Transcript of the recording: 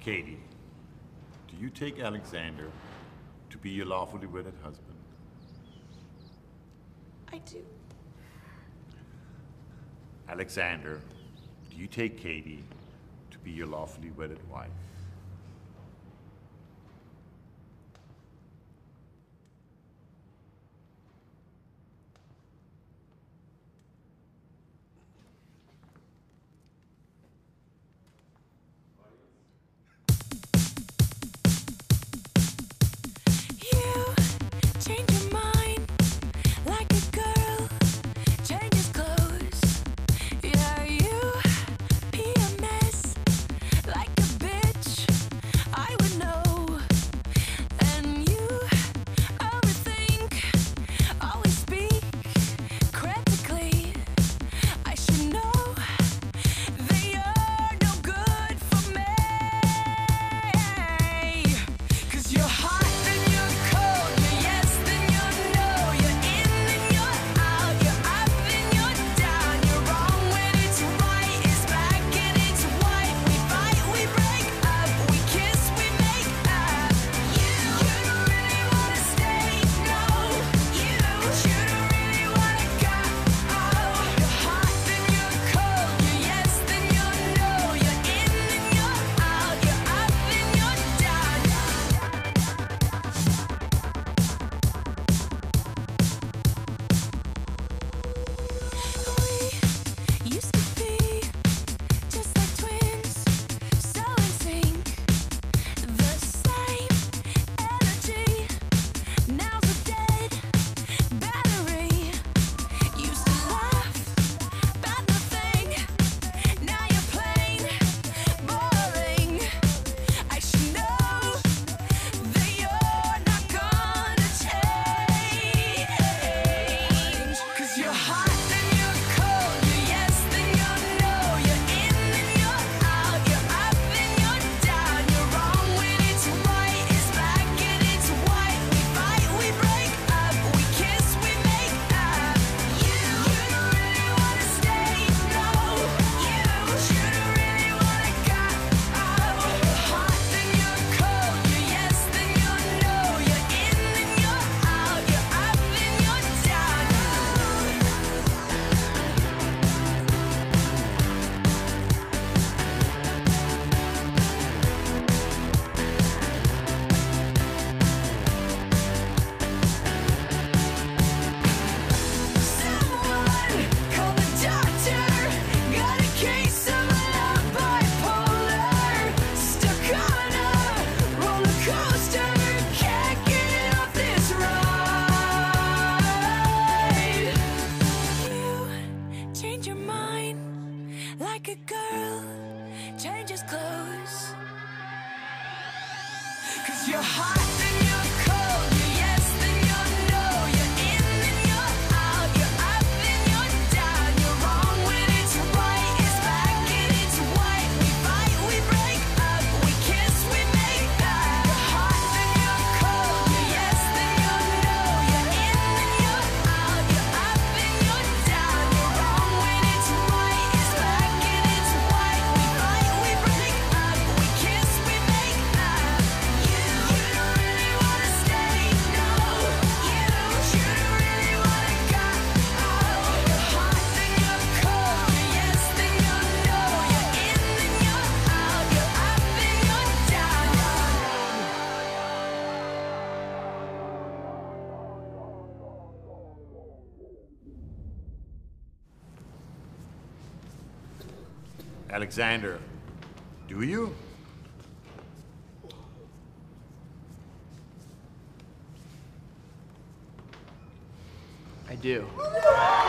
Katie, do you take Alexander to be your lawfully wedded husband? I do. Alexander, do you take Katie to be your lawfully wedded wife? Change your mind like a girl changes clothes. Yeah, you PMS like a bitch. I would know. And you overthink, always speak critically. I should know that you're no good for me. 'Cause you're hot and you're cold. You're yes, then you're no. You're in, then you're out. You're up, then you're down. You're wrong when it's right. It's black and it's white. We fight, we break up. We kiss, we make up. You don't really wanna stay, no. You don't really wanna go. You're hot, then you're cold. You're yes, then you're no. You're in, then you're out. You're up, then you're down. We used to be just like twins, so in sync. The same energy. Now's a dead battery. Used to laugh about nothing. Now you're plain boring. I should know that you're not gonna change. 'Cause you're hot, then you're cold. You're yes, then you're no. You're in, then you're out. You're up, then you're down. You're wrong when it's right. It's black and it's white. We fight, we break up. We kiss, we make up. You don't really wanna stay, no. You don't really wanna go. You're hot, then you're cold. You're yes, then you're no. You're in, then you're out. You're up, then you're down. Someone call the doctor. Got a case of love bipolar. Stuck on a roller coaster. Can't get off this ride. You change your mind like a girl changes clothes. 'Cause you're hot, then you're cold. You're yes, then you're no. You're in, then you're out. You're up, then you're down. You're wrong when it's right. It's black and it's white. We fight, we break up. We kiss, we make up. You're hot, then you're cold. You're yes, then you're no. You're in, then you're out. You're up, then you're down. You're wrong when it's right. It's black and it's white. We fight, we break up. We kiss, we make up. You don't really wanna stay, no. You don't really wanna go. You're hot, then you're cold. You're yes, then you're no. You're in, then you're out. You're up, then you're down. Alexander, do you? I do.